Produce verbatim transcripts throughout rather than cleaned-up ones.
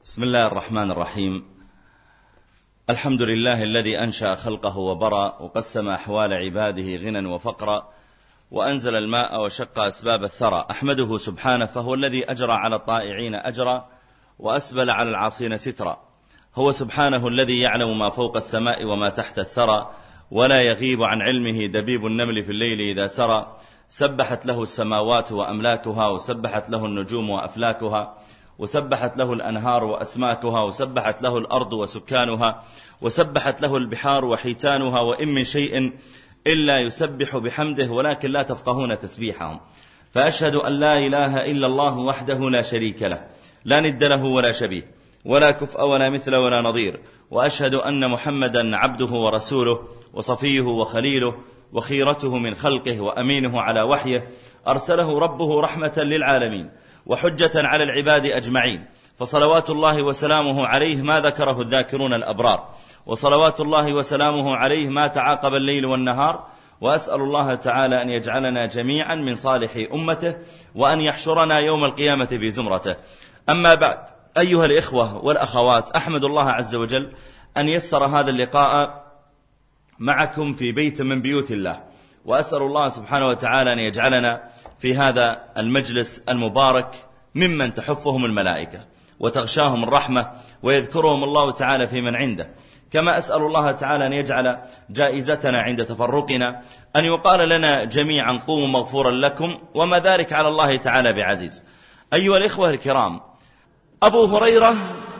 بسم الله الرحمن الرحيم. الحمد لله الذي أنشأ خلقه وبرى وقسم أحوال عباده غنى وفقرا وأنزل الماء وشق أسباب الثرى. أحمده سبحانه فهو الذي أجرى على الطائعين أجرا وأسبل على العاصين سترا. هو سبحانه الذي يعلم ما فوق السماء وما تحت الثرى ولا يغيب عن علمه دبيب النمل في الليل إذا سرى. سبحت له السماوات وأملاكها وسبحت له النجوم وأفلاكها وسبحت له الأنهار وأسماكها وسبحت له الأرض وسكانها وسبحت له البحار وحيتانها وإن من شيء إلا يسبح بحمده ولكن لا تفقهون تسبيحهم. فأشهد أن لا إله إلا الله وحده لا شريك له لا ند له ولا شبيه ولا كفء ولا مثل ولا نظير. وأشهد أن محمدا عبده ورسوله وصفيه وخليله وخيرته من خلقه وأمينه على وحيه أرسله ربه رحمة للعالمين وحجة على العباد أجمعين. فصلوات الله وسلامه عليه ما ذكره الذاكرون الأبرار، وصلوات الله وسلامه عليه ما تعاقب الليل والنهار. وأسأل الله تعالى أن يجعلنا جميعا من صالح أمته وأن يحشرنا يوم القيامة بزمرته. أما بعد، أيها الإخوة والأخوات، أحمد الله عز وجل أن يسر هذا اللقاء معكم في بيت من بيوت الله، وأسأل الله سبحانه وتعالى أن يجعلنا في هذا المجلس المبارك ممن تحفهم الملائكة وتغشاهم الرحمة ويذكرهم الله تعالى في من عنده. كما أسأل الله تعالى أن يجعل جائزتنا عند تفرقنا أن يقال لنا جميعا قوموا مغفورا لكم وما ذلك على الله تعالى بعزيز. أيها الإخوة الكرام، أبو هريرة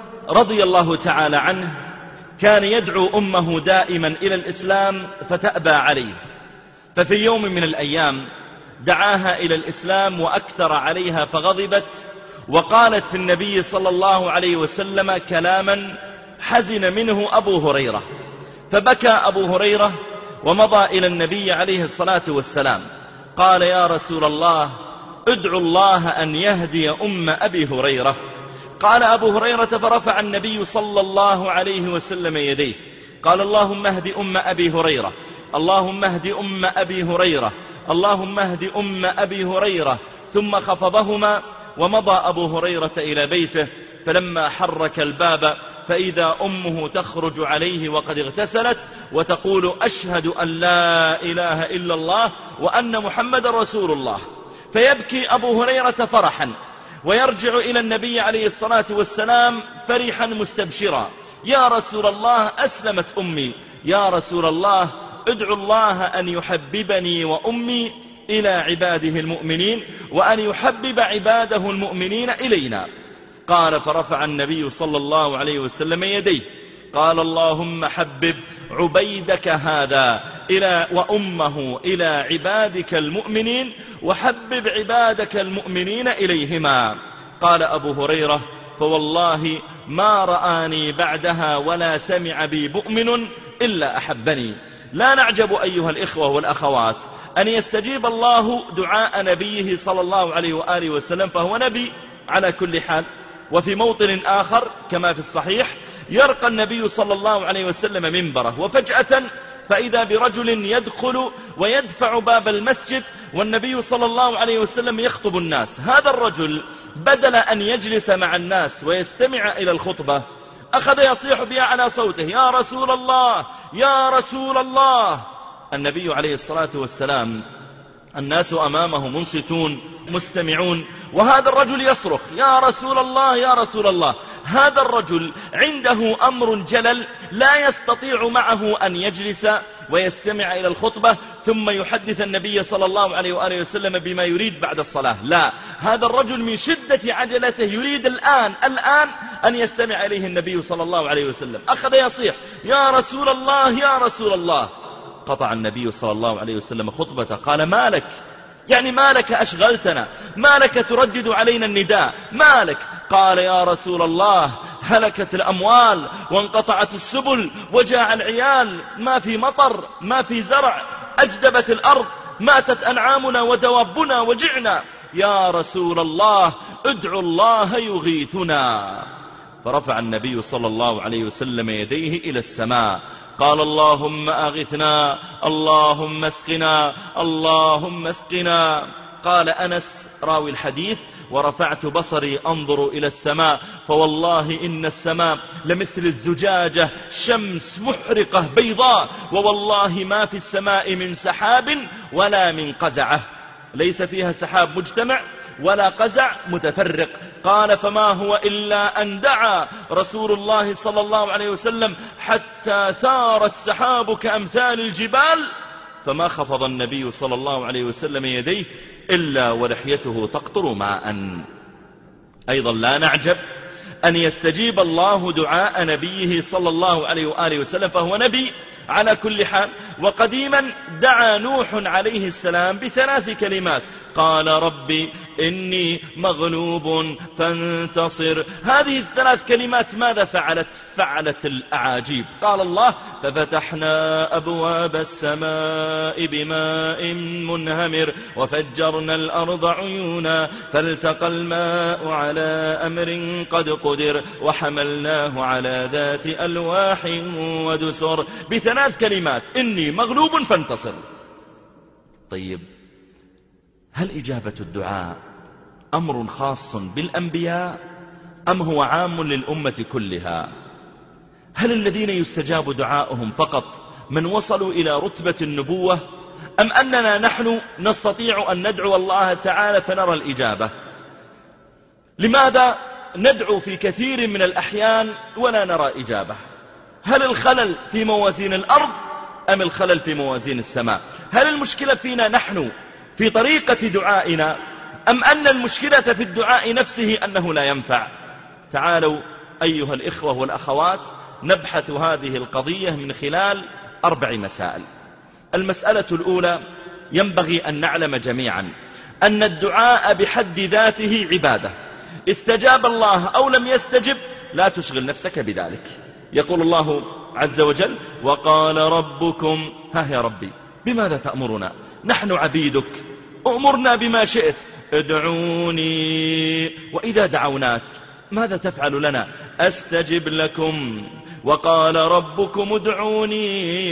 رضي الله تعالى عنه كان يدعو أمه دائما إلى الإسلام فتأبى عليه، ففي يوم من الأيام دعاها إلى الإسلام وأكثر عليها فغضبت وقالت في النبي صلى الله عليه وسلم كلاما حزن منه أبو هريرة، فبكى أبو هريرة ومضى إلى النبي عليه الصلاة والسلام قال: يا رسول الله، ادعو الله أن يهدي أم أبي هريرة. قال أبو هريرة فرفع النبي صلى الله عليه وسلم يديه قال: اللهم اهد أم أبي هريرة، اللهم اهد أم أبي هريرة، اللهم اهد أم أبي هريرة. ثم خفضهما ومضى أبو هريرة إلى بيته، فلما حرك الباب فإذا أمه تخرج عليه وقد اغتسلت وتقول: أشهد أن لا إله إلا الله وأن محمد رسول الله. فيبكي أبو هريرة فرحا ويرجع إلى النبي عليه الصلاة والسلام فرحا مستبشرا: يا رسول الله، أسلمت أمي، يا رسول الله، ادعو الله أن يحببني وأمي إلى عباده المؤمنين وأن يحبب عباده المؤمنين إلينا. قال: فرفع النبي صلى الله عليه وسلم يديه قال: اللهم حبب عبيدك هذا إلى وأمه إلى عبادك المؤمنين وحبب عبادك المؤمنين إليهما. قال أبو هريرة: فوالله ما رآني بعدها ولا سمع بي مؤمن إلا أحبني. لا نعجب أيها الإخوة والأخوات أن يستجيب الله دعاء نبيه صلى الله عليه وآله وسلم، فهو نبي على كل حال. وفي موطن آخر كما في الصحيح يرقى النبي صلى الله عليه وسلم منبره، وفجأة فإذا برجل يدخل ويدفع باب المسجد والنبي صلى الله عليه وسلم يخطب الناس. هذا الرجل بدل أن يجلس مع الناس ويستمع إلى الخطبة أخذ يصيح بأعلى صوته: يا رسول الله، يا رسول الله. النبي عليه الصلاة والسلام الناس أمامه منصتون مستمعون، وهذا الرجل يصرخ: يا رسول الله، يا رسول الله. هذا الرجل عنده أمر جلل لا يستطيع معه أن يجلس ويستمع إلى الخطبة ثم يحدث النبي صلى الله عليه وآله وسلم بما يريد بعد الصلاة. لا، هذا الرجل من شدة عجلته يريد الآن الآن أن يستمع إليه النبي صلى الله عليه وسلم. أخذ يصيح: يا رسول الله، يا رسول الله. قطع النبي صلى الله عليه وسلم خطبته قال: ما لك؟ يعني ما لك أشغلتنا؟ ما لك تردد علينا النداء؟ ما لك؟ قال: يا رسول الله، هلكت الأموال وانقطعت السبل وجاع العيال، ما في مطر، ما في زرع، أجدبت الأرض، ماتت أنعامنا ودوابنا وجعنا، يا رسول الله ادعو الله يغيثنا. فرفع النبي صلى الله عليه وسلم يديه إلى السماء قال: اللهم أغثنا، اللهم اسقنا، اللهم اسقنا. قال أنس راوي الحديث: ورفعت بصري أنظر إلى السماء فوالله إن السماء لمثل الزجاجة، شمس محرقة بيضاء، ووالله ما في السماء من سحاب ولا من قزعة، ليس فيها سحاب مجتمع ولا قزع متفرق. قال فما هو إلا أن دعا رسول الله صلى الله عليه وسلم حتى ثار السحاب كأمثال الجبال، فما خفض النبي صلى الله عليه وسلم يديه إلا ولحيته تقطر ماء. أيضا لا نعجب أن يستجيب الله دعاء نبيه صلى الله عليه وآله وسلم، فهو نبي على كل حال. وقديما دعا نوح عليه السلام بثلاث كلمات، قال ربي إني مغلوب فانتصر. هذه الثلاث كلمات ماذا فعلت؟ فعلت الأعاجيب. قال الله ففتحنا أبواب السماء بماء منهمر وفجرنا الأرض عيونا فالتقى الماء على أمر قد قدر وحملناه على ذات ألواح ودسر، بثلاث كلمات، إني مغلوب فانتصر. طيب، هل إجابة الدعاء أمر خاص بالأنبياء أم هو عام للأمة كلها؟ هل الذين يستجاب دعاؤهم فقط من وصلوا إلى رتبة النبوة، أم أننا نحن نستطيع أن ندعو الله تعالى فنرى الإجابة؟ لماذا ندعو في كثير من الأحيان ولا نرى إجابة؟ هل الخلل في موازين الأرض أم الخلل في موازين السماء؟ هل المشكلة فينا نحن في طريقة دعائنا، أم أن المشكلة في الدعاء نفسه أنه لا ينفع؟ تعالوا أيها الإخوة والأخوات نبحث هذه القضية من خلال أربع مسائل. المسألة الأولى، ينبغي أن نعلم جميعا أن الدعاء بحد ذاته عبادة، استجاب الله أو لم يستجب لا تشغل نفسك بذلك. يقول الله عز وجل وقال ربكم، ها يا ربي بماذا تأمرنا؟ نحن عبيدك، أمرنا بما شئت، ادعوني. وإذا دعوناك ماذا تفعل لنا؟ أستجب لكم. وقال ربكم ادعوني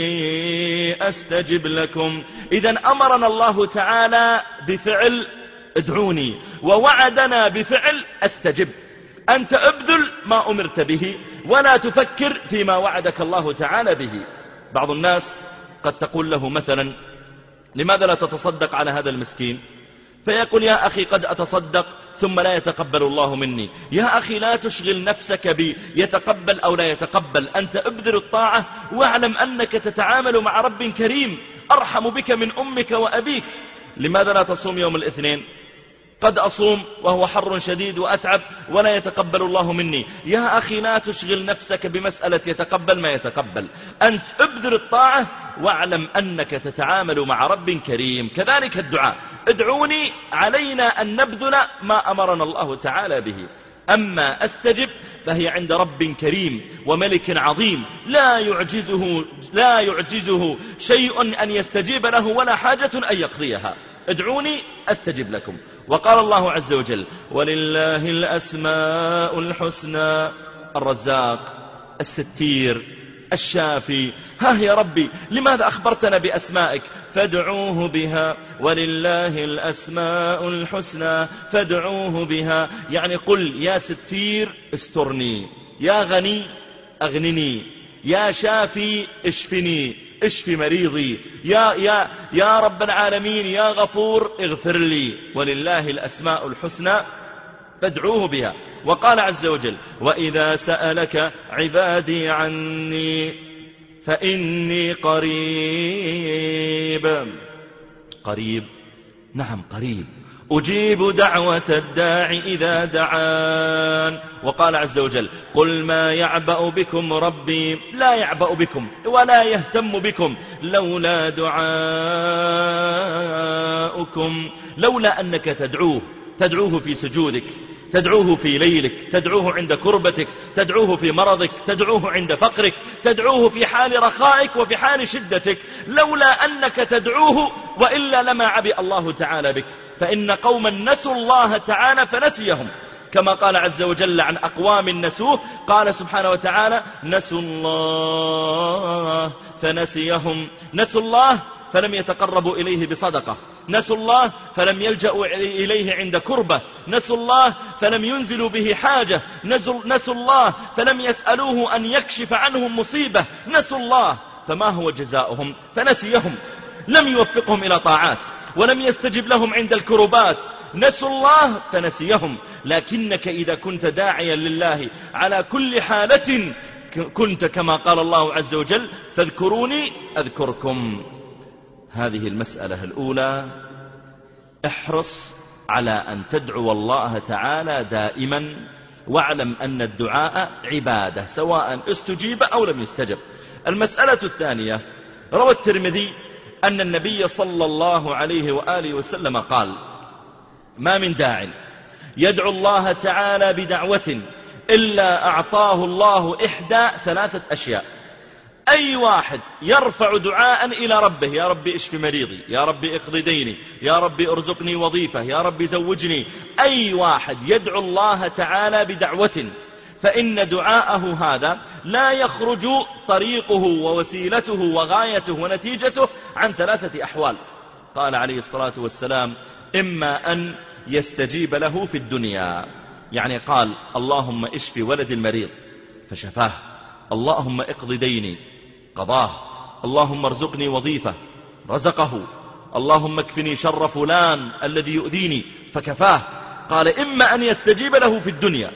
أستجب لكم. إذن أمرنا الله تعالى بفعل ادعوني، ووعدنا بفعل أستجب. أنت ابذل ما أمرت به ولا تفكر فيما وعدك الله تعالى به. بعض الناس قد تقول له مثلا لماذا لا تتصدق على هذا المسكين؟ فيقول يا أخي قد أتصدق ثم لا يتقبل الله مني. يا أخي لا تشغل نفسك بي يتقبل أو لا يتقبل، أنت ابذل الطاعة واعلم أنك تتعامل مع رب كريم أرحم بك من أمك وأبيك. لماذا لا تصوم يوم الاثنين؟ قد أصوم وهو حر شديد وأتعب ولا يتقبل الله مني. يا أخي لا تشغل نفسك بمسألة يتقبل ما يتقبل، أنت ابذل الطاعة واعلم أنك تتعامل مع رب كريم. كذلك الدعاء، ادعوني، علينا أن نبذل ما أمرنا الله تعالى به. أما أستجب فهي عند رب كريم وملك عظيم لا يعجزه, لا يعجزه شيء أن يستجيب له ولا حاجة أن يقضيها. ادعوني أستجب لكم. وقال الله عز وجل ولله الأسماء الحسنى، الرزاق، الستير، الشافي. ها يا ربي لماذا أخبرتنا بأسمائك؟ فادعوه بها، ولله الأسماء الحسنى فادعوه بها. يعني قل يا ستير استرني، يا غني أغنني، يا شافي اشفني، اشف مريضي، يا, يا, يا رب العالمين يا غفور اغفر لي. ولله الأسماء الحسنى فادعوه بها. وقال عز وجل وإذا سألك عبادي عني فإني قريب. قريب، نعم قريب، أجيب دعوة الداعي إذا دعان. وقال عز وجل قل ما يعبأ بكم ربي، لا يعبأ بكم ولا يهتم بكم لولا دعاؤكم. لولا أنك تدعوه، تدعوه في سجودك، تدعوه في ليلك، تدعوه عند كربتك، تدعوه في مرضك، تدعوه عند فقرك، تدعوه في حال رخائك وفي حال شدتك. لولا أنك تدعوه وإلا لما عبئ الله تعالى بك. فإن قوما نسوا الله تعالى فنسيهم، كما قال عز وجل عن أقوام نسوه، قال سبحانه وتعالى نسوا الله فنسيهم. نسوا الله فلم يتقربوا إليه بصدقة، نسوا الله فلم يلجأوا إليه عند كربة، نسوا الله فلم ينزلوا به حاجة، نسوا الله فلم يسألوه أن يكشف عنهم مصيبة، نسوا الله فما هو جزاؤهم؟ فنسيهم، لم يوفقهم إلى طاعات ولم يستجب لهم عند الكربات، نسوا الله فنسيهم. لكنك إذا كنت داعيا لله على كل حالة كنت كما قال الله عز وجل فاذكروني أذكركم. هذه المسألة الأولى، احرص على أن تدعو الله تعالى دائما، واعلم أن الدعاء عبادة سواء استجيب أو لم يستجب. المسألة الثانية، روى الترمذي أن النبي صلى الله عليه وآله وسلم قال: ما من داع يدعو الله تعالى بدعوة إلا أعطاه الله إحدى ثلاثة أشياء. أي واحد يرفع دعاء إلى ربه: يا ربي اشف مريضي، يا ربي اقضي ديني، يا ربي ارزقني وظيفة، يا ربي زوجني، أي واحد يدعو الله تعالى بدعوة فإن دعاءه هذا لا يخرج طريقه ووسيلته وغايته ونتيجته عن ثلاثة أحوال. قال عليه الصلاة والسلام: إما أن يستجيب له في الدنيا، يعني قال: اللهم اشف ولد المريض فشفاه، اللهم اقض ديني قضاه، اللهم ارزقني وظيفة رزقه، اللهم اكفني شر فلان الذي يؤذيني فكفاه. قال: إما أن يستجيب له في الدنيا،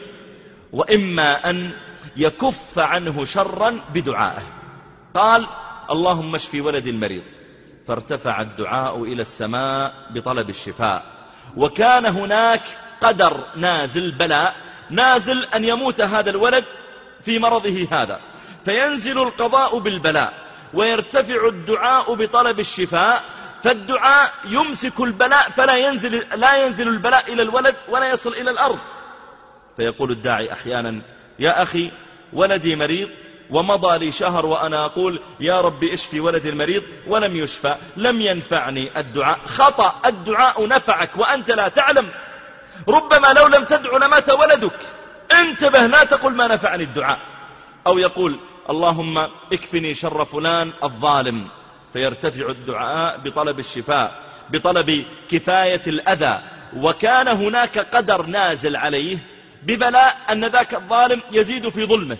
وإما أن يكف عنه شرا بدعائه. قال: اللهم اشف ولد المريض، فارتفع الدعاء إلى السماء بطلب الشفاء، وكان هناك قدر نازل، بلاء نازل أن يموت هذا الولد في مرضه هذا، فينزل القضاء بالبلاء ويرتفع الدعاء بطلب الشفاء، فالدعاء يمسك البلاء فلا ينزل, لا ينزل البلاء إلى الولد ولا يصل إلى الأرض. فيقول الداعي أحيانا: يا أخي ولدي مريض ومضى لي شهر وأنا أقول يا ربي اشفي ولدي المريض ولم يشفى، لم ينفعني الدعاء. خطأ، الدعاء نفعك وأنت لا تعلم، ربما لو لم تدع لمات ولدك. انتبه، لا تقل ما نفعني الدعاء. أو يقول: اللهم اكفني شر فلان الظالم، فيرتفع الدعاء بطلب الشفاء، بطلب كفاية الأذى، وكان هناك قدر نازل عليه ببلاء أن ذاك الظالم يزيد في ظلمه،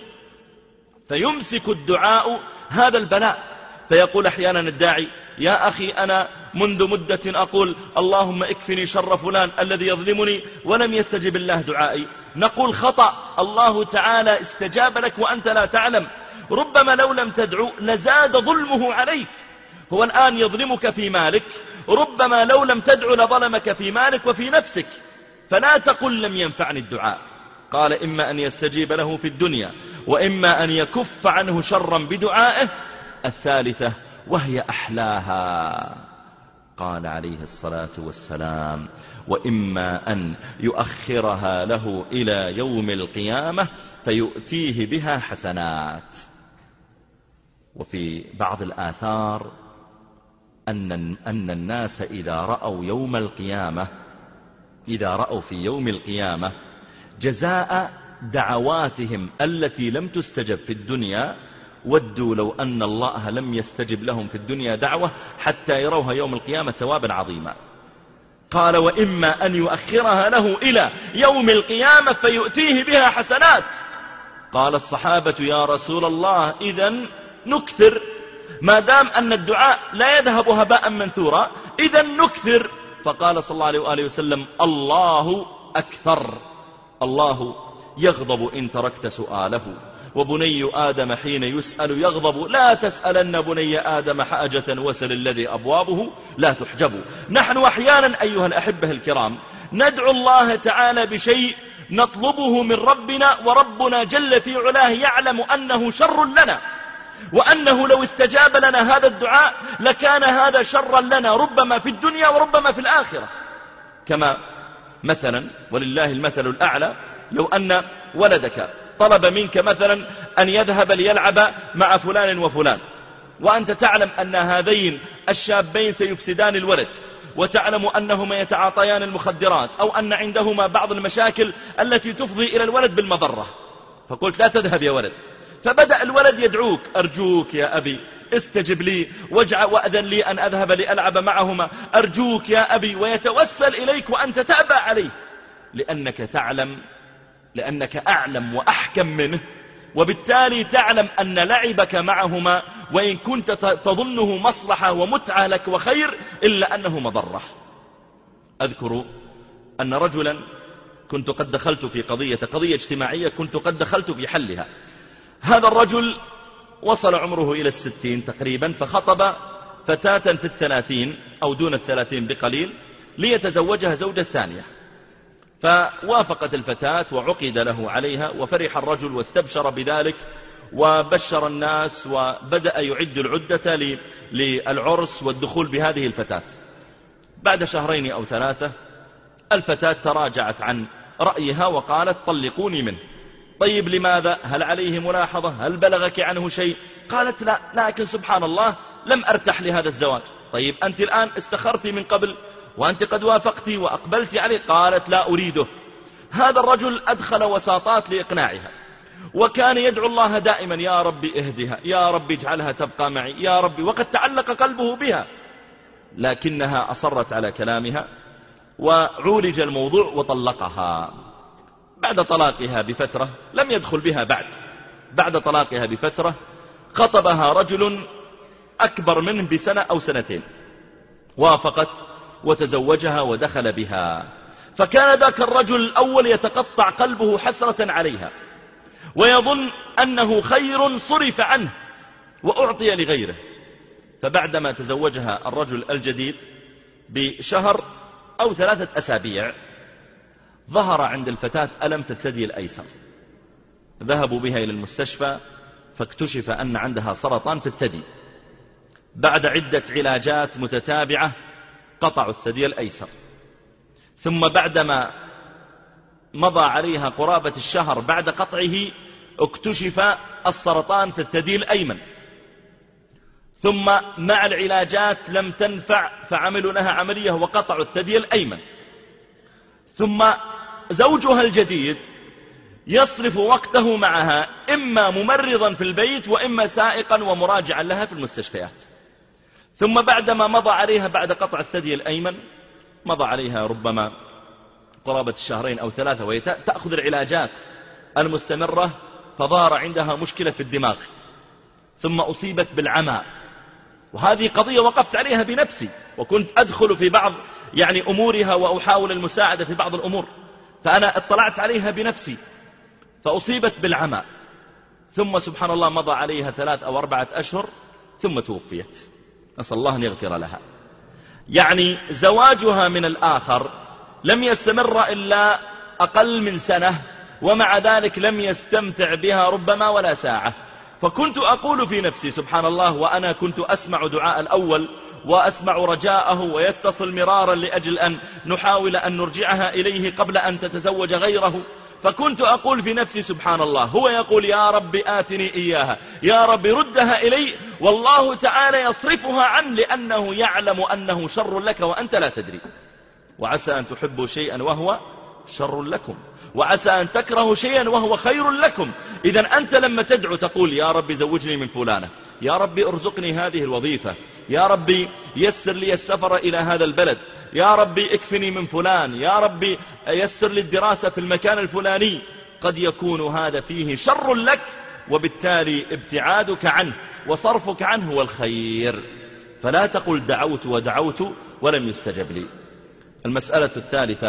فيمسك الدعاء هذا البلاء. فيقول أحيانا الداعي: يا أخي أنا منذ مدة أقول اللهم اكفني شر فلان الذي يظلمني ولم يستجب الله دعائي. نقول: خطأ، الله تعالى استجاب لك وأنت لا تعلم، ربما لو لم تدعو لزاد ظلمه عليك. هو الآن يظلمك في مالك، ربما لو لم تدعو لظلمك في مالك وفي نفسك، فلا تقل لم ينفعني الدعاء. قال: إما أن يستجيب له في الدنيا، وإما أن يكف عنه شرا بدعائه. الثالثة وهي أحلاها، قال عليه الصلاة والسلام: وإما أن يؤخرها له إلى يوم القيامة فيؤتيه بها حسنات. وفي بعض الآثار أن, أن الناس إذا رأوا يوم القيامة إذا رأوا في يوم القيامة جزاء دعواتهم التي لم تستجب في الدنيا، ودوا لو أن الله لم يستجب لهم في الدنيا دعوة حتى يروها يوم القيامة ثوابا عظيما. قال: وإما أن يؤخرها له إلى يوم القيامة فيؤتيه بها حسنات. قال الصحابة: يا رسول الله إذن نكثر، ما دام أن الدعاء لا يذهب هباء منثورا إذن نكثر. فقال صلى الله عليه وآله وسلم: الله أكثر، الله يغضب إن تركت سؤاله، وبني آدم حين يسأل يغضب، لا تسألن بني آدم حاجة وسل الذي أبوابه لا تحجب. نحن أحيانا أيها الأحبة الكرام ندعو الله تعالى بشيء نطلبه من ربنا، وربنا جل في علاه يعلم أنه شر لنا، وأنه لو استجاب لنا هذا الدعاء لكان هذا شرا لنا، ربما في الدنيا وربما في الآخرة. كما مثلا ولله المثل الأعلى، لو أن ولدك طلب منك مثلا أن يذهب ليلعب مع فلان وفلان، وأنت تعلم أن هذين الشابين سيفسدان الولد، وتعلم أنهما يتعاطيان المخدرات، أو أن عندهما بعض المشاكل التي تفضي إلى الولد بالمضرة، فقلت: لا تذهب يا ولد. فبدأ الولد يدعوك: أرجوك يا أبي استجب لي واجعل وأذن لي أن أذهب لألعب معهما، أرجوك يا أبي، ويتوسل إليك وأنت تأبى عليه، لأنك تعلم لأنك أعلم وأحكم منه، وبالتالي تعلم أن لعبك معهما وإن كنت تظنه مصلحة ومتعة لك وخير إلا أنه مضرة. أذكر أن رجلا كنت قد دخلت في قضية قضية اجتماعية كنت قد دخلت في حلها. هذا الرجل وصل عمره إلى الستين تقريبا، فخطب فتاة في الثلاثين أو دون الثلاثين بقليل ليتزوجها زوجة ثانية، فوافقت الفتاة وعقد له عليها، وفرح الرجل واستبشر بذلك وبشر الناس وبدأ يعد العدة للعرس والدخول بهذه الفتاة. بعد شهرين أو ثلاثة الفتاة تراجعت عن رأيها وقالت طلقوني منه. طيب لماذا؟ هل عليه ملاحظة؟ هل بلغك عنه شيء؟ قالت لا، لكن سبحان الله لم أرتح لهذا الزواج. طيب أنت الآن استخرتي من قبل وأنت قد وافقتي وأقبلت عليه. قالت لا أريده. هذا الرجل أدخل وساطات لإقناعها، وكان يدعو الله دائما يا ربي اهدها، يا ربي اجعلها تبقى معي، يا ربي، وقد تعلق قلبه بها، لكنها أصرت على كلامها وعولج الموضوع وطلقها. بعد طلاقها بفترة، لم يدخل بها بعد، بعد طلاقها بفترة خطبها رجل أكبر منه بسنة أو سنتين، وافقت وتزوجها ودخل بها. فكان ذاك الرجل الأول يتقطع قلبه حسرة عليها، ويظن أنه خير صرف عنه وأعطي لغيره. فبعدما تزوجها الرجل الجديد بشهر أو ثلاثة أسابيع ظهر عند الفتاة ألم في الثدي الأيسر. ذهبوا بها إلى المستشفى فاكتشف أن عندها سرطان في الثدي. بعد عدة علاجات متتابعة قطعوا الثدي الأيسر، ثم بعدما مضى عليها قرابة الشهر بعد قطعه اكتشف السرطان في الثدي الأيمن، ثم مع العلاجات لم تنفع فعملوا لها عملية وقطعوا الثدي الأيمن. ثم زوجها الجديد يصرف وقته معها إما ممرضا في البيت وإما سائقا ومراجعا لها في المستشفيات. ثم بعدما مضى عليها بعد قطع الثدي الأيمن مضى عليها ربما قرابة الشهرين أو ثلاثة وهي تأخذ العلاجات المستمرة، فظهر عندها مشكلة في الدماغ، ثم أصيبت بالعمى. وهذه قضية وقفت عليها بنفسي، وكنت أدخل في بعض يعني أمورها وأحاول المساعدة في بعض الأمور، فأنا اطلعت عليها بنفسي. فأصيبت بالعمى، ثم سبحان الله مضى عليها ثلاث أو أربعة أشهر ثم توفيت، نسأل الله أن يغفر لها. يعني زواجها من الآخر لم يستمر إلا أقل من سنة، ومع ذلك لم يستمتع بها ربما ولا ساعة. فكنت أقول في نفسي سبحان الله، وأنا كنت أسمع دعاء الأول وأسمع رجاءه ويتصل مرارا لأجل أن نحاول أن نرجعها إليه قبل أن تتزوج غيره، فكنت أقول في نفسي سبحان الله، هو يقول يا رب آتني إياها، يا رب ردها إلي، والله تعالى يصرفها عنه لأنه يعلم أنه شر لك وأنت لا تدري. وعسى أن تحبوا شيئا وهو شر لكم، وعسى أن تكرهوا شيئا وهو خير لكم. إذن أنت لما تدعو تقول يا رب زوجني من فلانة، يا رب ارزقني هذه الوظيفة، يا رب يسر لي السفر إلى هذا البلد، يا رب اكفني من فلان، يا رب يسر لي الدراسة في المكان الفلاني. قد يكون هذا فيه شر لك، وبالتالي ابتعادك عنه وصرفك عنه هو الخير. فلا تقل دعوت ودعوت ولم يستجب لي. المسألة الثالثة،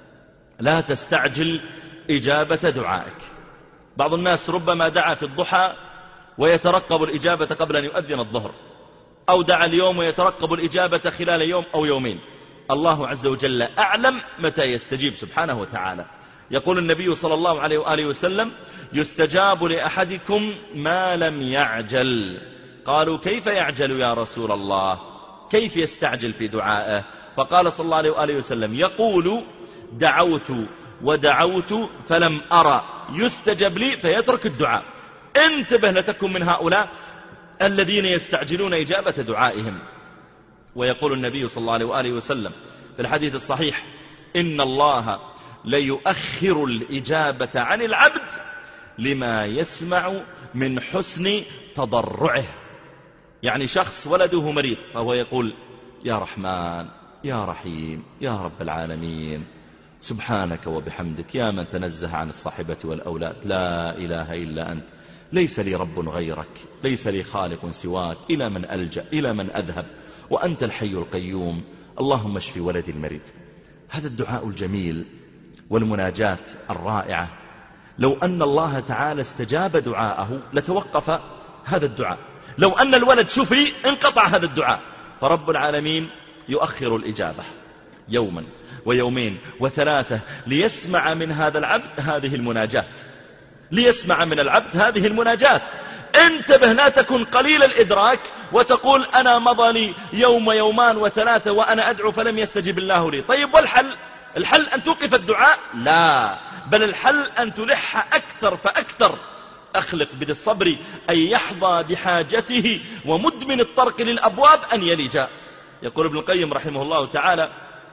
لا تستعجل إجابة دعائك. بعض الناس ربما دعا في الضحى ويترقب الإجابة قبل أن يؤذن الظهر، أو دعا اليوم ويترقب الإجابة خلال يوم أو يومين. الله عز وجل أعلم متى يستجيب سبحانه وتعالى. يقول النبي صلى الله عليه وآله وسلم يستجاب لأحدكم ما لم يعجل. قالوا كيف يعجل يا رسول الله؟ كيف يستعجل في دعائه؟ فقال صلى الله عليه وآله وسلم يقول دعوت ودعوت فلم أرى يستجب لي فيترك الدعاء. انتبه لتكن من هؤلاء الذين يستعجلون إجابة دعائهم. ويقول النبي صلى الله عليه وآله وسلم في الحديث الصحيح إن الله ليؤخر الإجابة عن العبد لما يسمع من حسن تضرعه. يعني شخص ولده مريض فهو يقول يا رحمن يا رحيم يا رب العالمين سبحانك وبحمدك يا من تنزه عن الصاحبة والأولاد لا إله إلا أنت ليس لي رب غيرك ليس لي خالق سواك إلى من ألجأ إلى من أذهب وأنت الحي القيوم اللهم اشف ولدي المريض. هذا الدعاء الجميل والمناجاة الرائعة لو أن الله تعالى استجاب دعاءه لتوقف هذا الدعاء. لو أن الولد شفي انقطع هذا الدعاء. فرب العالمين يؤخر الإجابة يوما ويومين وثلاثة ليسمع من هذا العبد هذه المناجات ليسمع من العبد هذه المناجات. انتبه لا تكن قليل الإدراك وتقول أنا مضى لي يوم ويومان وثلاثة وأنا أدعو فلم يستجب الله لي. طيب والحل؟ الحل أن توقف الدعاء؟ لا، بل الحل أن تلح أكثر فأكثر. أخلق بذي الصبر أن يحظى بحاجته ومدمن الطرق للأبواب أن يلج. يقول ابن القيم رحمه الله تعالى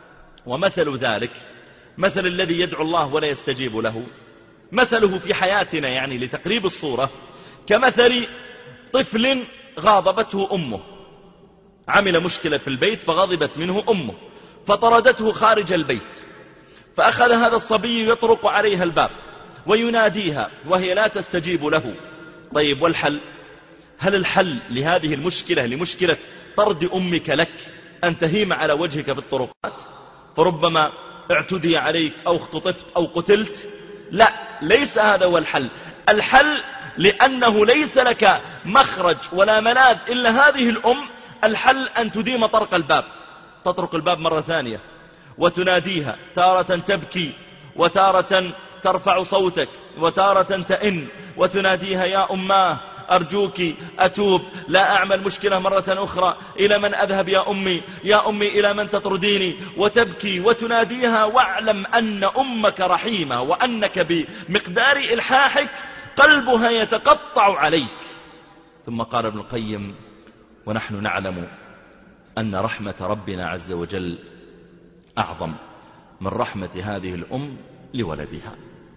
ومثل ذلك مثل الذي يدعو الله ولا يستجيب له مثله في حياتنا يعني لتقريب الصورة كمثل طفل غاضبته أمه. عمل مشكلة في البيت فغضبت منه أمه فطردته خارج البيت فأخذ هذا الصبي يطرق عليها الباب ويناديها وهي لا تستجيب له. طيب والحل؟ هل الحل لهذه المشكلة لمشكلة طرد أمك لك أن تهيم على وجهك في الطرقات فربما اعتدي عليك أو اختطفت أو قتلت؟ لا، ليس هذا هو الحل. الحل لأنه ليس لك مخرج ولا ملاذ إلا هذه الأم. الحل أن تديم طرق الباب، تطرق الباب مرة ثانية وتناديها، تارة تبكي وتارة ترفع صوتك وتارة تئن وتناديها يا أماه أرجوك أتوب لا أعمل مشكلة مرة أخرى، إلى من أذهب يا أمي يا أمي إلى من تطرديني، وتبكي وتناديها واعلم أن أمك رحيمة وأنك بمقدار إلحاحك قلبها يتقطع عليك. ثم قال ابن القيم ونحن نعلم أن رحمة ربنا عز وجل أعظم من رحمة هذه الأم لولدها.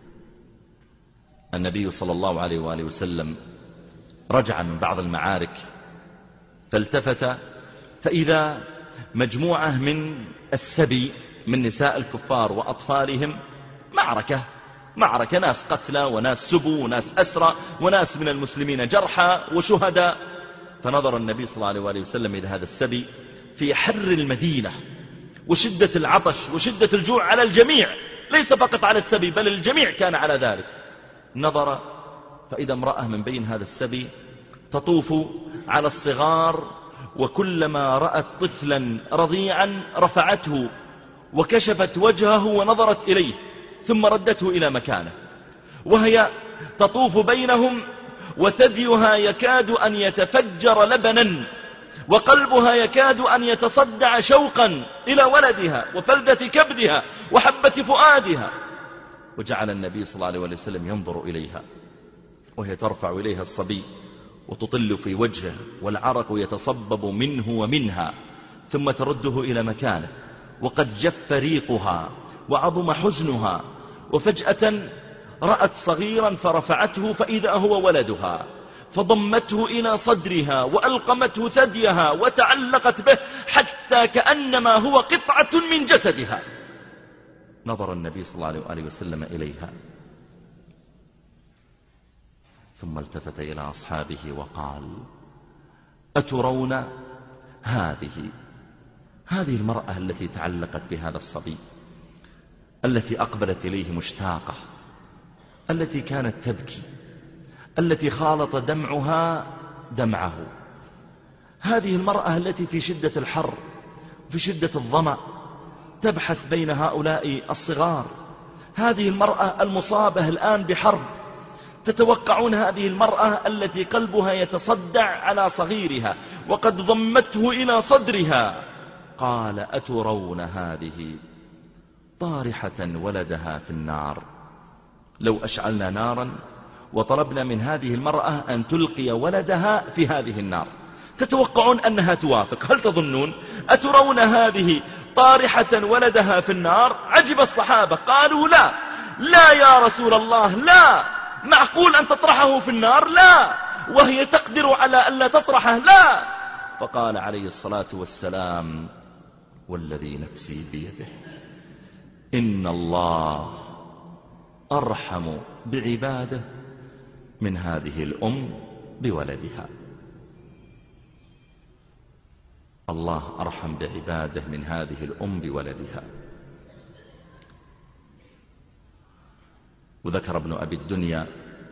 النبي صلى الله عليه وآله وسلم رجع من بعض المعارك فالتفت فإذا مجموعة من السبي من نساء الكفار وأطفالهم معركة معركة ناس قتلى وناس سبوا وناس أسرى وناس من المسلمين جرحى وشهداء. فنظر النبي صلى الله عليه وآله وسلم إلى هذا السبي في حر المدينة وشدة العطش وشدة الجوع على الجميع، ليس فقط على السبي بل الجميع كان على ذلك. نظر فإذا امرأة من بين هذا السبي تطوف على الصغار وكلما رأت طفلا رضيعا رفعته وكشفت وجهه ونظرت إليه ثم ردته إلى مكانه، وهي تطوف بينهم وثديها يكاد أن يتفجر لبنا وقلبها يكاد أن يتصدع شوقا إلى ولدها وفلدة كبدها وحبة فؤادها. وجعل النبي صلى الله عليه وسلم ينظر إليها وهي ترفع إليها الصبي وتطل في وجهه والعرق يتصبب منه ومنها ثم ترده إلى مكانه وقد جف ريقها وعظم حزنها، وفجأة رأت صغيرا فرفعته فإذا هو ولدها فضمته إلى صدرها وألقمته ثديها وتعلقت به حتى كأنما هو قطعة من جسدها. نظر النبي صلى الله عليه وسلم إليها ثم التفت إلى أصحابه وقال أترون هذه هذه المرأة التي تعلقت بهذا الصبي، التي أقبلت إليه مشتاقة، التي كانت تبكي، التي خالط دمعها دمعه، هذه المرأة التي في شدة الحر في شدة الظمأ تبحث بين هؤلاء الصغار، هذه المرأة المصابة الآن بحرب، تتوقعون هذه المرأة التي قلبها يتصدع على صغيرها وقد ضمته إلى صدرها. قال أترون هذه طارحة ولدها في النار، لو أشعلنا نارا وطلبنا من هذه المرأة أن تلقي ولدها في هذه النار تتوقعون أنها توافق؟ هل تظنون؟ أترون هذه طارحة ولدها في النار؟ عجب الصحابة قالوا لا لا يا رسول الله لا، معقول أن تطرحه في النار؟ لا، وهي تقدر على أن لا تطرحه؟ لا، فقال عليه الصلاة والسلام: والذي نفسي بيده إن الله أرحم بعباده من هذه الأم بولدها. الله أرحم بعباده من هذه الأم بولدها. وذكر ابن أبي الدنيا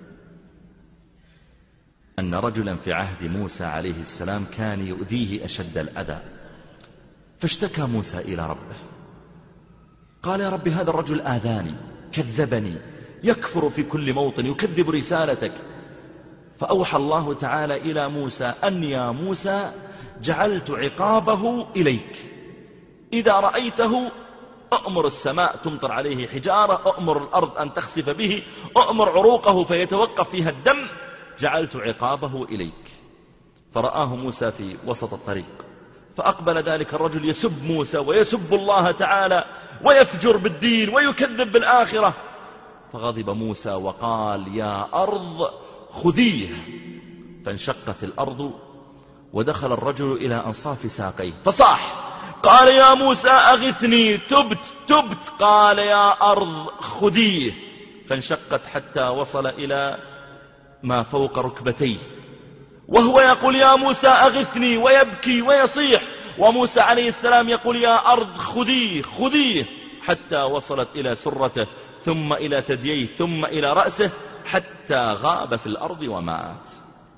أن رجلا في عهد موسى عليه السلام كان يؤذيه أشد الأذى، فاشتكى موسى إلى ربه، قال: يا رب، هذا الرجل آذاني، كذبني، يكفر في كل موطن، يكذب رسالتك. فأوحى الله تعالى إلى موسى أن يا موسى جعلت عقابه إليك، إذا رأيته أأمر السماء تمطر عليه حجارة، أأمر الأرض أن تخسف به، أأمر عروقه فيتوقف فيها الدم، جعلت عقابه إليك. فرآه موسى في وسط الطريق، فأقبل ذلك الرجل يسب موسى ويسب الله تعالى ويفجر بالدين ويكذب بالآخرة. فغضب موسى وقال: يا أرض خذيه. فانشقت الأرض ودخل الرجل إلى أنصاف ساقيه فصاح، قال: يا موسى أغثني، تبت تبت. قال: يا أرض خذيه. فانشقت حتى وصل إلى ما فوق ركبتيه، وهو يقول: يا موسى أغثني، ويبكي ويصيح، وموسى عليه السلام يقول: يا أرض خذيه خذيه، حتى وصلت إلى سرته، ثم إلى ثدييه، ثم إلى رأسه، حتى غاب في الأرض ومات.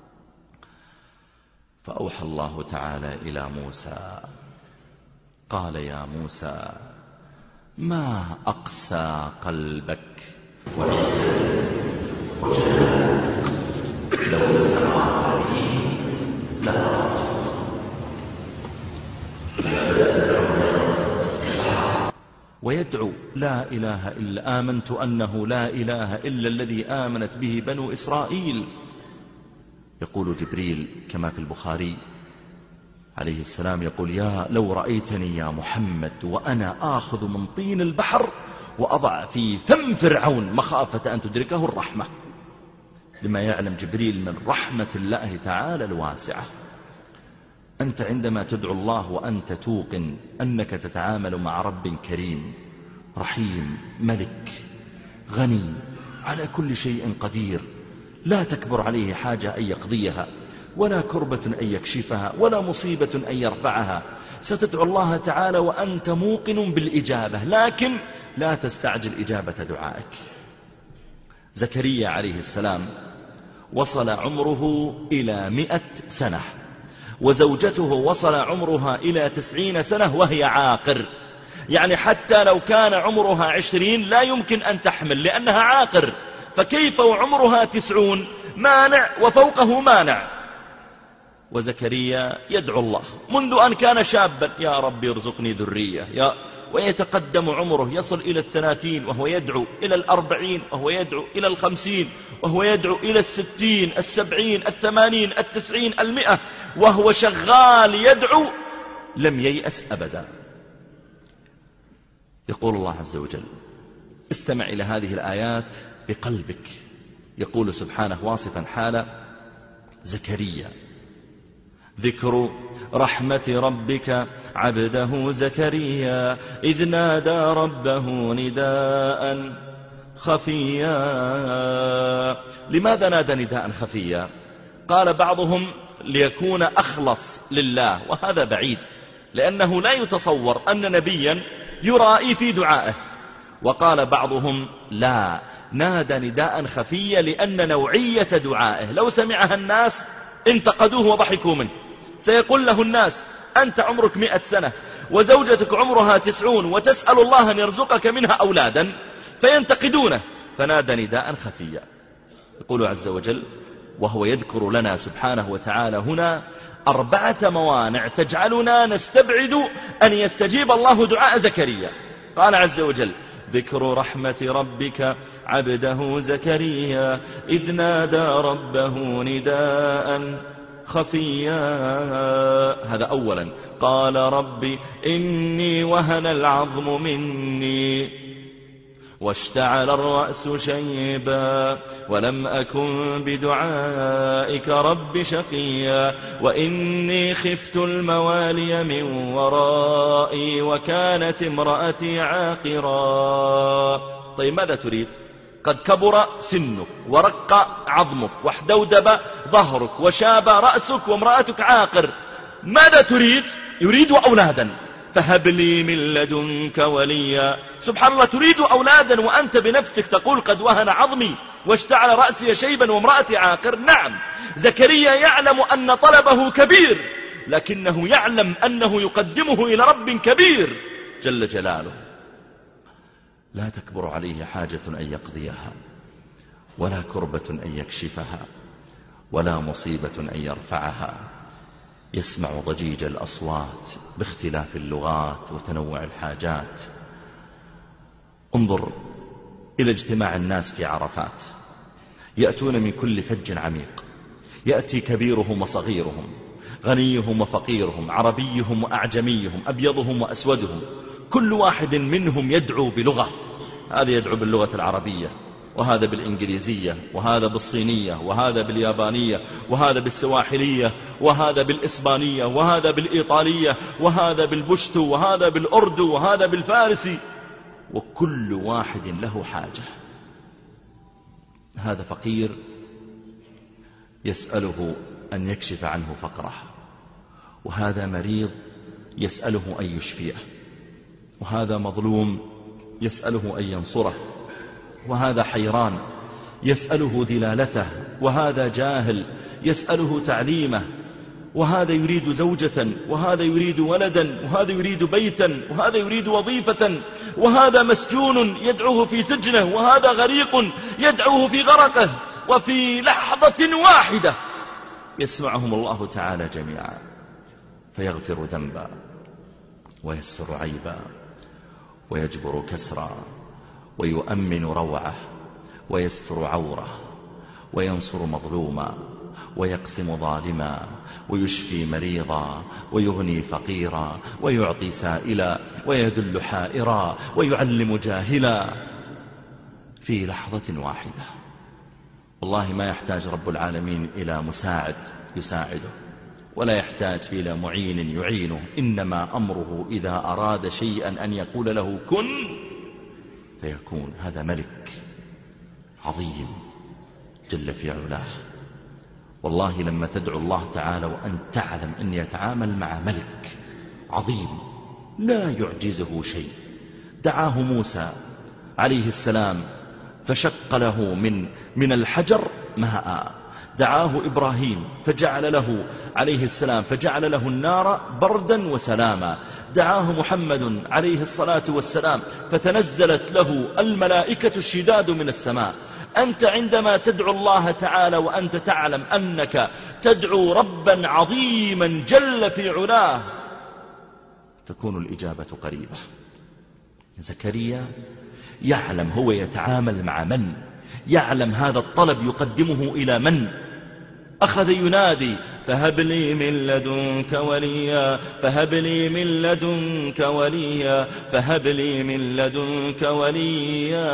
فأوحى الله تعالى إلى موسى قال: يا موسى ما أقسى قلبك وعزك وجلالك، لو استمر به لأردت. ويدعو: لا إله إلا آمنت أنه لا إله إلا الذي آمنت به بنو إسرائيل. يقول جبريل كما في البخاري عليه السلام، يقول: يا لو رأيتني يا محمد وأنا آخذ من طين البحر وأضع في فم فرعون مخافة أن تدركه الرحمة، لما يعلم جبريل من رحمة الله تعالى الواسعة. أنت عندما تدعو الله وأنت توقن أنك تتعامل مع رب كريم رحيم ملك غني على كل شيء قدير، لا تكبر عليه حاجة أن يقضيها، ولا كربة أن يكشفها، ولا مصيبة أن يرفعها. ستدعو الله تعالى وأنت موقن بالإجابة، لكن لا تستعجل إجابة دعائك. زكريا عليه السلام وصل عمره إلى مئة سنة، وزوجته وصل عمرها إلى تسعين سنة وهي عاقر، يعني حتى لو كان عمرها عشرين لا يمكن أن تحمل لأنها عاقر، فكيف وعمرها تسعون؟ مانع وفوقه مانع. وزكريا يدعو الله منذ أن كان شابا: يا رب ارزقني ذرية، يا ويتقدم عمره يصل إلى الثلاثين وهو يدعو، إلى الأربعين وهو يدعو، إلى الخمسين وهو يدعو، إلى الستين، السبعين، الثمانين، التسعين، المئة، وهو شغال يدعو، لم ييأس أبدا. يقول الله عز وجل: استمع إلى هذه الآيات بقلبك. يقول سبحانه واصفا حال زكريا: ذكر رحمة ربك عبده زكريا إذ نادى ربه نداء خفيا. لماذا نادى نداء خفيا؟ قال بعضهم: ليكون أخلص لله، وهذا بعيد، لأنه لا يتصور أن نبيا يرائي في دعائه. وقال بعضهم: لا، نادى نداء خفيا لأن نوعية دعائه لو سمعها الناس انتقدوه وضحكوا منه. سيقول له الناس: أنت عمرك مئة سنة وزوجتك عمرها تسعون وتسأل الله أن يرزقك منها أولادا، فينتقدونه، فنادى نداء خفيا. يقول عز وجل وهو يذكر لنا سبحانه وتعالى هنا أربعة موانع تجعلنا نستبعد أن يستجيب الله دعاء زكريا. قال عز وجل: ذكر رحمة ربك عبده زكريا إذ نادى ربه نداء خفيا. هذا أولا. قال: رب إني وهن العظم مني واشتعل الرأس شيبا ولم أكن بدعائك رب شقيا وإني خفت الموالي من ورائي وكانت امرأتي عاقرا. طيب ماذا تريد؟ قد كبر سنك ورق عظمك واحدودب ظهرك وشاب رأسك وامرأتك عاقر، ماذا تريد؟ يريد أولادا، فهب لي من لدنك وليا. سبحان الله، تريد أولادا وأنت بنفسك تقول قد وهن عظمي واشتعل رأسي شيبا وامرأتي عاقر. نعم، زكريا يعلم أن طلبه كبير، لكنه يعلم أنه يقدمه إلى رب كبير جل جلاله. لا تكبر عليه حاجة أن يقضيها، ولا كربة أن يكشفها، ولا مصيبة أن يرفعها. يسمع ضجيج الأصوات باختلاف اللغات وتنوع الحاجات. انظر إلى اجتماع الناس في عرفات، يأتون من كل فج عميق، يأتي كبيرهم وصغيرهم، غنيهم وفقيرهم، عربيهم وأعجميهم، أبيضهم وأسودهم، كل واحد منهم يدعو بلغة. هذا يدعو باللغة العربية، وهذا بالإنجليزية، وهذا بالصينية، وهذا باليابانية، وهذا بالسواحلية، وهذا بالإسبانية، وهذا بالإيطالية، وهذا بالبشتو، وهذا بالأردو، وهذا بالفارسي، وكل واحد له حاجة. هذا فقير يسأله أن يكشف عنه فقره، وهذا مريض يسأله أن يشفيه، وهذا مظلوم يسأله أن ينصره، وهذا حيران يسأله دلالته، وهذا جاهل يسأله تعليمه، وهذا يريد زوجة، وهذا يريد ولدا، وهذا يريد بيتا، وهذا يريد وظيفة، وهذا مسجون يدعوه في سجنه، وهذا غريق يدعوه في غرقه. وفي لحظة واحدة يسمعهم الله تعالى جميعا، فيغفر ذنبا ويستر عيبا ويجبر كسرا ويؤمن روعه ويستر عوره وينصر مظلوما ويقسم ظالما ويشفي مريضا ويغني فقيرا ويعطي سائلا ويدل حائرا ويعلم جاهلا في لحظة واحدة. والله ما يحتاج رب العالمين إلى مساعد يساعده، ولا يحتاج إلى معين يعينه، إنما أمره إذا أراد شيئا أن يقول له كن فيكون. هذا ملك عظيم جل في علاه. والله لما تدعو الله تعالى وأن تعلم أن يتعامل مع ملك عظيم لا يعجزه شيء. دعاه موسى عليه السلام فشق له من, من الحجر ماء، دعاه إبراهيم فجعل له عليه السلام فجعل له النار بردا وسلاما، دعاه محمد عليه الصلاة والسلام فتنزلت له الملائكة الشداد من السماء. أنت عندما تدعو الله تعالى وأنت تعلم أنك تدعو ربا عظيما جل في علاه تكون الإجابة قريبة. زكريا يعلم هو يتعامل مع من، يعلم هذا الطلب يقدمه إلى من. أخذ ينادي فهب لي من لدنك وليا، فهب لي من لدنك وليا، فهب لي من لدنك وليا.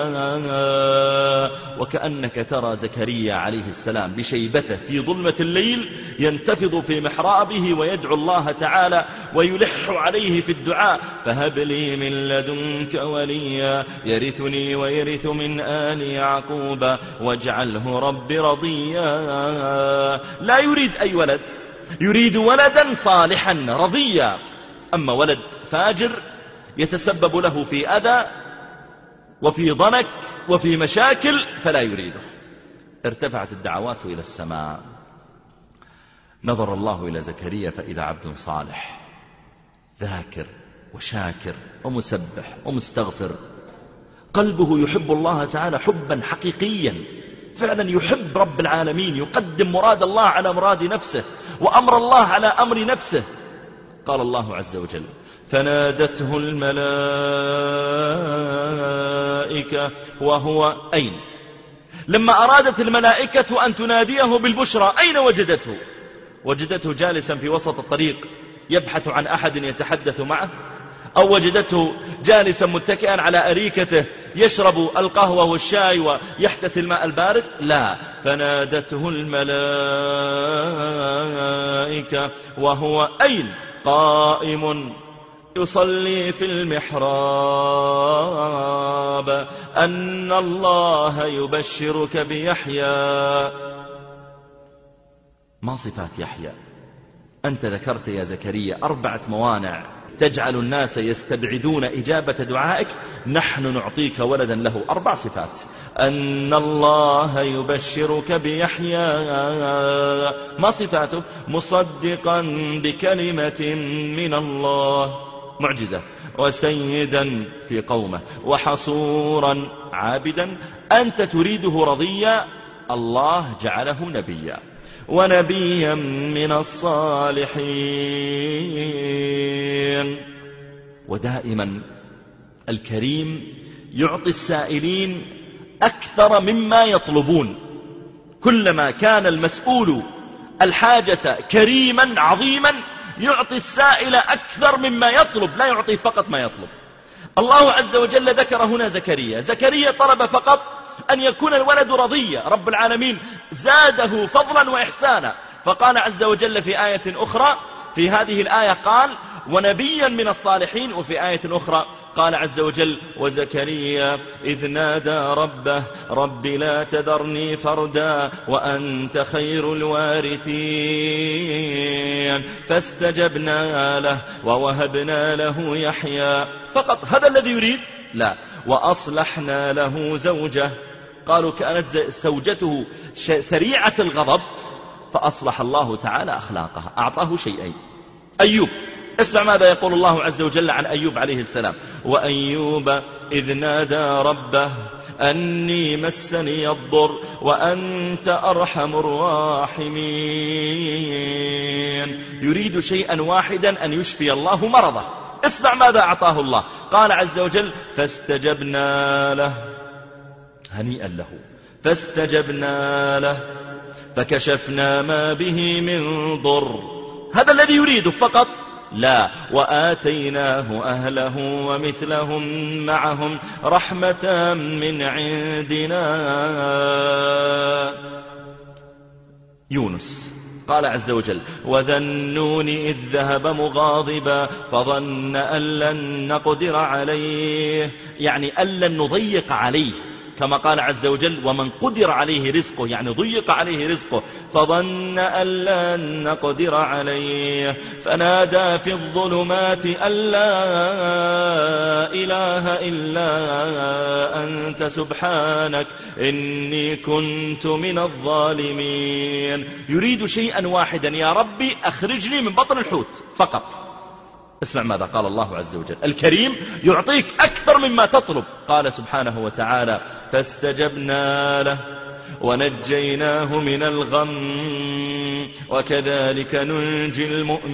وكأنك ترى زكريا عليه السلام بشيبته في ظلمة الليل ينتفض في محرابه ويدعو الله تعالى ويلح عليه في الدعاء فهب لي من لدنك وليا يرثني ويرث من آل يعقوب واجعله رب رضيا. لا يريد أي ولد، يريد ولدا صالحا رضيا. أما ولد فاجر يتسبب له في أذى وفي ضنك وفي مشاكل فلا يريده. ارتفعت الدعوات إلى السماء، نظر الله إلى زكريا فإذا عبد صالح ذاكر وشاكر ومسبح ومستغفر، قلبه يحب الله تعالى حبا حقيقيا، فعلا يحب رب العالمين، يقدم مراد الله على مراد نفسه وأمر الله على أمر نفسه. قال الله عز وجل فنادته الملائكة وهو أين؟ لما أرادت الملائكة أن تناديه بالبشرى أين وجدته؟ وجدته جالسا في وسط الطريق يبحث عن أحد يتحدث معه، أو وجدته جالسا متكئا على أريكته يشرب القهوة والشاي ويحتسي الماء البارد؟ لا، فنادته الملائكة وهو أين؟ قائم يصلي في المحراب أن الله يبشرك بيحيى. ما صفات يحيى؟ أنت ذكرت يا زكريا أربعة موانع تجعل الناس يستبعدون إجابة دعائك، نحن نعطيك ولدا له أربع صفات. أن الله يبشرك بيحيى، ما صفاته؟ مصدقا بكلمة من الله، معجزة، وسيدا في قومه، وحصورا عابدا. أنت تريده رضيا، الله جعله نبيا، ونبيا من الصالحين. ودائما الكريم يعطي السائلين أكثر مما يطلبون. كلما كان المسؤول الحاجة كريما عظيما يعطي السائل أكثر مما يطلب، لا يعطي فقط ما يطلب. الله عز وجل ذكر هنا زكريا. زكريا طلب فقط أن يكون الولد رضيا، رب العالمين زاده فضلا وإحسانا، فقال عز وجل في آية أخرى، في هذه الآية قال ونبيا من الصالحين، وفي آية أخرى قال عز وجل وزكريا إذ نادى ربه رب لا تذرني فردا وأنت خير الوارثين فاستجبنا له ووهبنا له يحيى. فقط هذا الذي يريد؟ لا، وأصلحنا له زوجه. قالوا كانت زوجته سريعة الغضب فأصلح الله تعالى أخلاقها، أعطاه شيئين. أيوب، اسمع ماذا يقول الله عز وجل عن أيوب عليه السلام: وأيوب إذ نادى ربه أني مسني الضر وأنت أرحم الراحمين. يريد شيئا واحدا، أن يشفي الله مرضه. اسمع ماذا أعطاه الله، قال عز وجل فاستجبنا له، هنيئا له، فاستجبنا له فكشفنا ما به من ضر. هذا الذي يريده فقط؟ لا، وآتيناه أهله ومثلهم معهم رحمة من عندنا. يونس قال عز وجل وذا النون إذ ذهب مغاضبا فظن أن لن نقدر عليه، يعني أن لن نضيق عليه، كما قال عز وجل ومن قدر عليه رزقه، يعني ضيق عليه رزقه، فظن أن لن نقدر عليه فنادى في الظلمات أن لا إله إلا أنت سبحانك إني كنت من الظالمين. يريد شيئا واحدا: يا ربي أخرجني من بطن الحوت فقط. اسمع ماذا قال الله عز وجل. الكريم يعطيك أكثر مما تطلب. قال سبحانه وتعالى فاستجبنا له ونجيناه من الغم وكذلك ننجي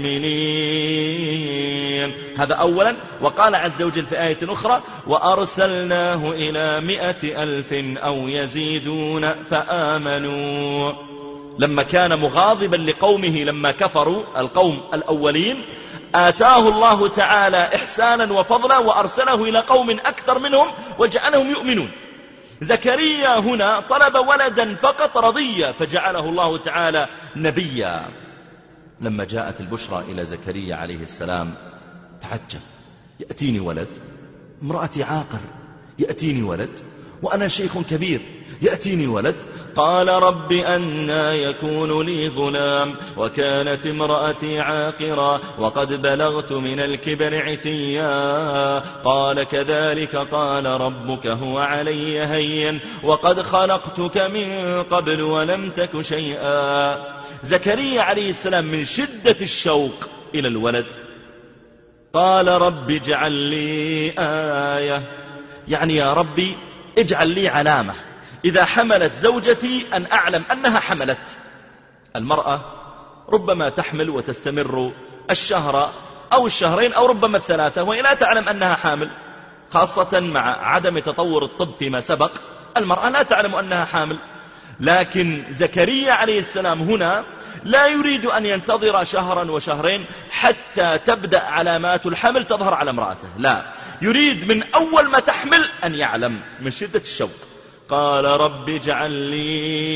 المؤمنين. هذا أولا. وقال عز وجل في آية أخرى وأرسلناه إلى مئة ألف أو يزيدون فآمنوا. لما كان مغاضبا لقومه لما كفروا القوم الأولين، آتاه الله تعالى إحسانا وفضلا وأرسله إلى قوم أكثر منهم وجعلهم يؤمنون. زكريا هنا طلب ولدا فقط رضيا فجعله الله تعالى نبيا. لما جاءت البشرى إلى زكريا عليه السلام تعجب: يأتيني ولد، امرأتي عاقر، يأتيني ولد وأنا شيخ كبير، يأتيني ولد. قال رب أنى يكون لي غلام وكانت امرأتي عاقرا وقد بلغت من الكبر عتيا. قال كذلك قال ربك هو علي هين وقد خلقتك من قبل ولم تك شيئا. زكريا عليه السلام من شدة الشوق إلى الولد قال رب اجعل لي آية، يعني يا ربي اجعل لي علامة إذا حملت زوجتي أن أعلم أنها حملت. المرأة ربما تحمل وتستمر الشهر أو الشهرين أو ربما الثلاثة وهي لا تعلم أنها حامل، خاصة مع عدم تطور الطب فيما سبق، المرأة لا تعلم أنها حامل. لكن زكريا عليه السلام هنا لا يريد أن ينتظر شهرا وشهرين حتى تبدأ علامات الحمل تظهر على امرأته، لا، يريد من أول ما تحمل أن يعلم من شدة الشوق. قال رب اجعل لي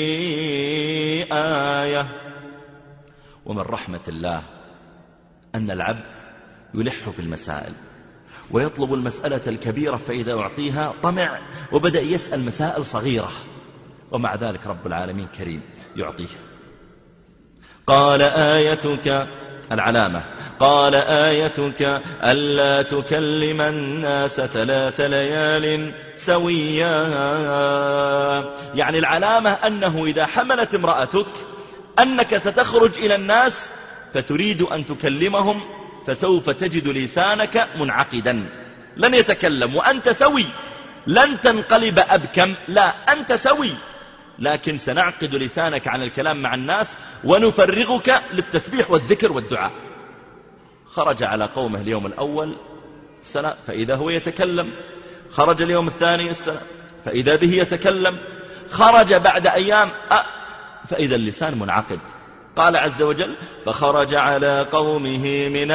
آية. ومن رحمة الله أن العبد يلح في المسائل ويطلب المسألة الكبيرة، فإذا أعطيها طمع وبدأ يسأل مسائل صغيرة، ومع ذلك رب العالمين كريم يعطيه. قال آيتك العلامة، قال آيتك ألا تكلم الناس ثلاث ليال سويا. يعني العلامة أنه إذا حملت امرأتك أنك ستخرج إلى الناس فتريد أن تكلمهم، فسوف تجد لسانك منعقدا لن يتكلم وأنت سوي، لن تنقلب أبكم، لا أنت سوي، لكن سنعقد لسانك عن الكلام مع الناس ونفرغك للتسبيح والذكر والدعاء. خرج على قومه اليوم الأول السنة فإذا هو يتكلم، خرج اليوم الثاني السنة فإذا به يتكلم، خرج بعد أيام فإذا اللسان منعقد. قال عز وجل فخرج على قومه من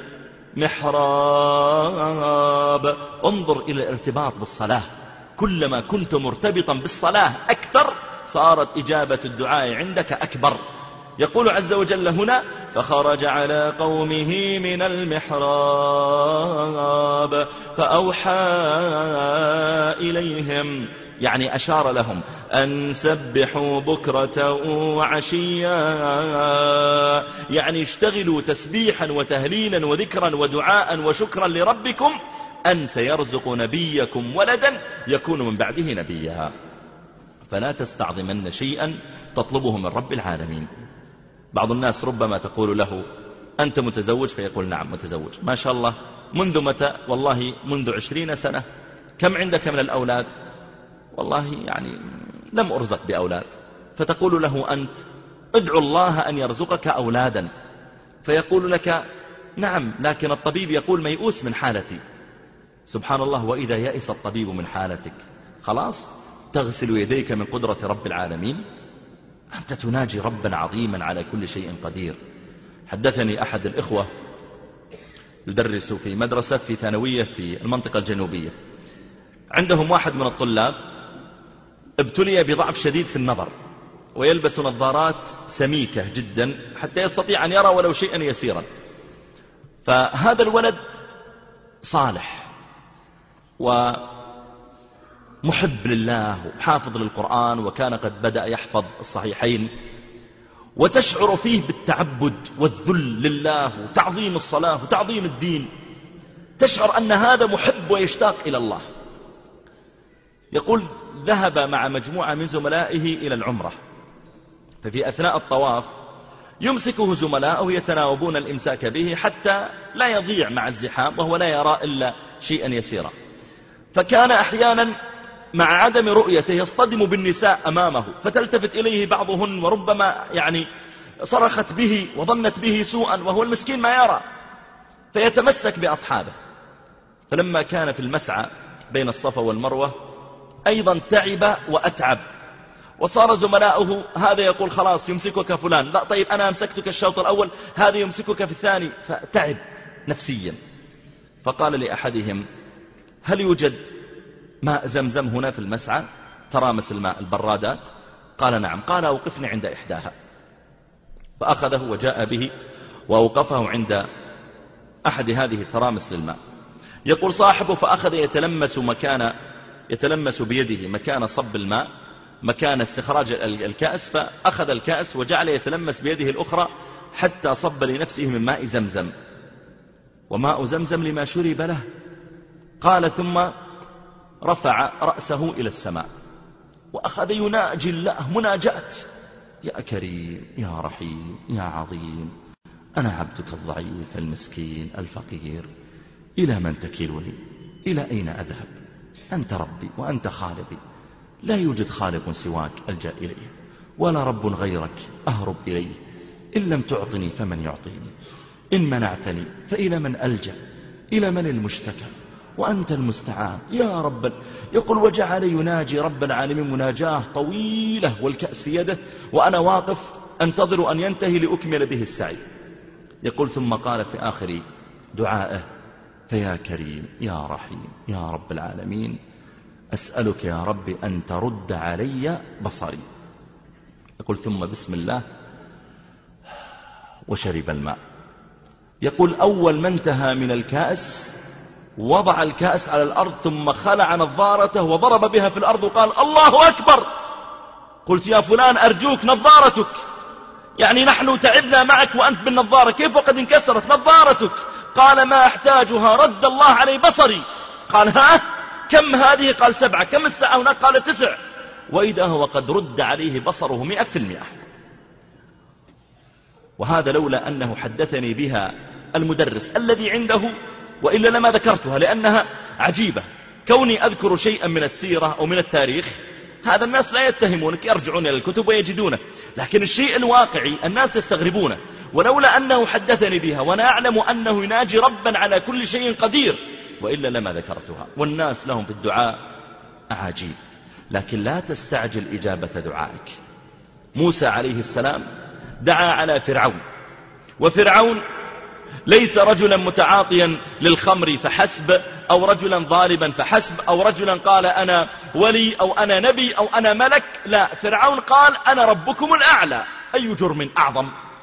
المحراب. انظر إلى الارتباط بالصلاة، كلما كنت مرتبطا بالصلاة أكثر صارت إجابة الدعاء عندك أكبر. يقول عز وجل هنا فخرج على قومه من المحراب فأوحى إليهم، يعني أشار لهم أن سبحوا بكرة وعشيا، يعني اشتغلوا تسبيحا وتهليلا وذكرا ودعاء وشكرا لربكم أن سيرزق نبيكم ولدا يكون من بعده نبيا. فلا تستعظمن شيئا تطلبه من رب العالمين. بعض الناس ربما تقول له أنت متزوج؟ فيقول نعم متزوج. ما شاء الله، منذ متى؟ والله منذ عشرين سنة. كم عندك من الأولاد؟ والله يعني لم أرزق بأولاد. فتقول له أنت ادعو الله أن يرزقك أولادا، فيقول لك نعم لكن الطبيب يقول ميؤوس من حالتي. سبحان الله، وإذا يئس الطبيب من حالتك خلاص تغسل يديك من قدرة رب العالمين. أنت تناجي ربا عظيما على كل شيء قدير. حدثني أحد الإخوة يدرس في مدرسة في ثانوية في المنطقة الجنوبية، عندهم واحد من الطلاب ابتلي بضعف شديد في النظر ويلبس نظارات سميكة جدا حتى يستطيع أن يرى ولو شيئا يسيرا. فهذا الولد صالح ومحب لله وحافظ للقرآن، وكان قد بدأ يحفظ الصحيحين، وتشعر فيه بالتعبد والذل لله وتعظيم الصلاة وتعظيم الدين، تشعر أن هذا محب ويشتاق إلى الله. يقول ذهب مع مجموعة من زملائه إلى العمرة، ففي أثناء الطواف يمسكه زملاءه يتناوبون الإمساك به حتى لا يضيع مع الزحام وهو لا يرى إلا شيئا يسيرا. فكان أحيانا مع عدم رؤيته يصطدم بالنساء أمامه فتلتفت إليه بعضهن وربما يعني صرخت به وظنت به سوءا وهو المسكين ما يرى، فيتمسك بأصحابه. فلما كان في المسعى بين الصفا والمروة أيضا تعب وأتعب، وصار زملاؤه هذا يقول خلاص يمسكك فلان، لا طيب أنا أمسكتك الشوط الأول، هذا يمسكك في الثاني، فتعب نفسيا. فقال لأحدهم هل يوجد ماء زمزم هنا في المسعى ترامس الماء البرادات؟ قال نعم. قال أوقفني عند إحداها، فأخذه وجاء به وأوقفه عند أحد هذه الترامس للماء. يقول صاحبه فأخذ يتلمس مكان يتلمس بيده مكان صب الماء، مكان استخراج الكأس، فأخذ الكأس وجعل يتلمس بيده الأخرى حتى صب لنفسه من ماء زمزم، وماء زمزم لما شرب له. قال ثم رفع رأسه إلى السماء وأخذ يناجي الله مناجات: يا كريم يا رحيم يا عظيم، أنا عبدك الضعيف المسكين الفقير، إلى من تكلني؟ إلى أين أذهب؟ أنت ربي وأنت خالقي، لا يوجد خالق سواك ألجأ إليه، ولا رب غيرك أهرب إليه. إن لم تعطني فمن يعطيني، إن منعتني فإلى من ألجأ؟ إلى من المشتكى؟ وأنت المستعان يا رب. يقول وجعل يناجي رب العالمين مناجاه طويلة والكأس في يده، وأنا واقف أنتظر أن ينتهي لأكمل به السعي. يقول ثم قال في آخر دعائه: فيا كريم يا رحيم يا رب العالمين، أسألك يا رب أن ترد علي بصري. يقول ثم بسم الله وشرب الماء. يقول أول ما انتهى من الكأس وضع الكأس على الأرض ثم خلع نظارته وضرب بها في الأرض وقال الله أكبر. قلت يا فلان أرجوك نظارتك، يعني نحن تعبنا معك وأنت بالنظارة، كيف وقد انكسرت نظارتك؟ قال ما أحتاجها، رد الله علي بصري. قال ها كم هذه؟ قال سبعة. كم الساعة هناك؟ قال تسع. وإذا هو قد رد عليه بصره مئة في المئة. وهذا لولا أنه حدثني بها المدرس الذي عنده، وإلا لما ذكرتها، لأنها عجيبة. كوني أذكر شيئا من السيرة أو من التاريخ هذا الناس لا يتهمونك، يرجعون إلى الكتب ويجدونه، لكن الشيء الواقعي الناس يستغربونه. ولولا أنه حدثني بها وأنا أعلم أنه يناجي ربا على كل شيء قدير، وإلا لما ذكرتها. والناس لهم في الدعاء أعاجيب، لكن لا تستعجل إجابة دعائك. موسى عليه السلام دعا على فرعون، وفرعون ليس رجلا متعاطيا للخمر فحسب، أو رجلا ضاربا فحسب، أو رجلا قال أنا ولي أو أنا نبي أو أنا ملك. لا، فرعون قال أنا ربكم الأعلى. أي جرم أعظم؟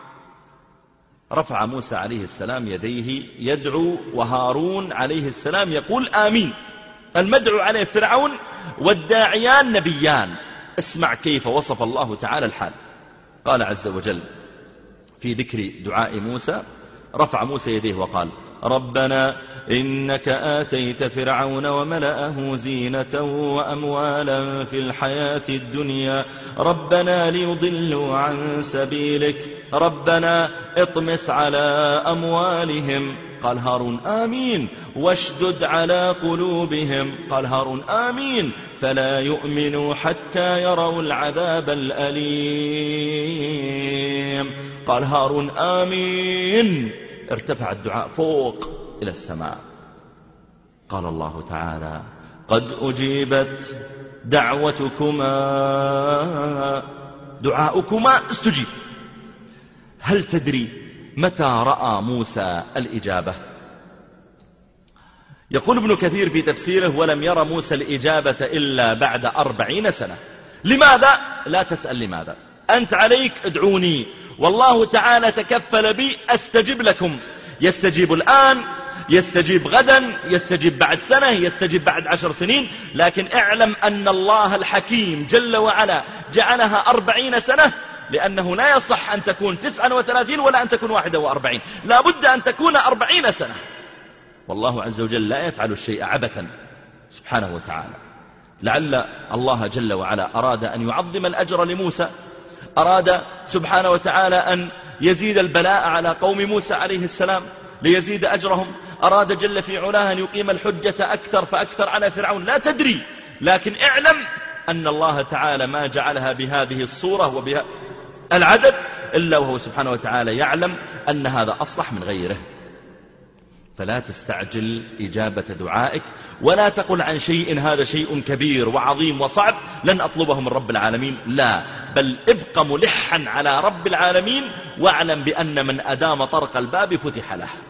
رفع موسى عليه السلام يديه يدعو، وهارون عليه السلام يقول آمين. المدعو عليه فرعون والداعيان نبيان. اسمع كيف وصف الله تعالى الحال. قال عز وجل في ذكر دعاء موسى، رفع موسى يديه وقال ربنا إنك آتيت فرعون وملأه زينة وأموالا في الحياة الدنيا ربنا ليضلوا عن سبيلك ربنا اطمس على أموالهم. قال هارون آمين. واشدد على قلوبهم. قال هارون آمين. فلا يؤمنوا حتى يروا العذاب الأليم. قال هارون آمين. ارتفع الدعاء فوق إلى السماء. قال الله تعالى قد أجيبت دعوتكما، دعاؤكما استجيب. هل تدري متى رأى موسى الإجابة؟ يقول ابن كثير في تفسيره ولم يرى موسى الإجابة إلا بعد أربعين سنة. لماذا؟ لا تسأل لماذا، أنت عليك ادعوني والله تعالى تكفل بي أستجب لكم. يستجيب الآن، يستجيب غدا، يستجيب بعد سنة، يستجيب بعد عشر سنين، لكن اعلم أن الله الحكيم جل وعلا جعلها أربعين سنة، لأنه لا يصح أن تكون تسعة وثلاثين ولا أن تكون واحدة وأربعين، لا بد أن تكون أربعين سنة. والله عز وجل لا يفعل الشيء عبثا سبحانه وتعالى. لعل الله جل وعلا أراد أن يعظم الأجر لموسى، أراد سبحانه وتعالى أن يزيد البلاء على قوم موسى عليه السلام ليزيد أجرهم، أراد جل في علاه أن يقيم الحجة أكثر فأكثر على فرعون. لا تدري، لكن اعلم أن الله تعالى ما جعلها بهذه الصورة وبها العدد إلا وهو سبحانه وتعالى يعلم أن هذا أصلح من غيره. فلا تستعجل إجابة دعائك، ولا تقل عن شيء هذا شيء كبير وعظيم وصعب لن أطلبه من رب العالمين. لا، بل ابق ملحا على رب العالمين، واعلم بأن من أدام طرق الباب فتح له.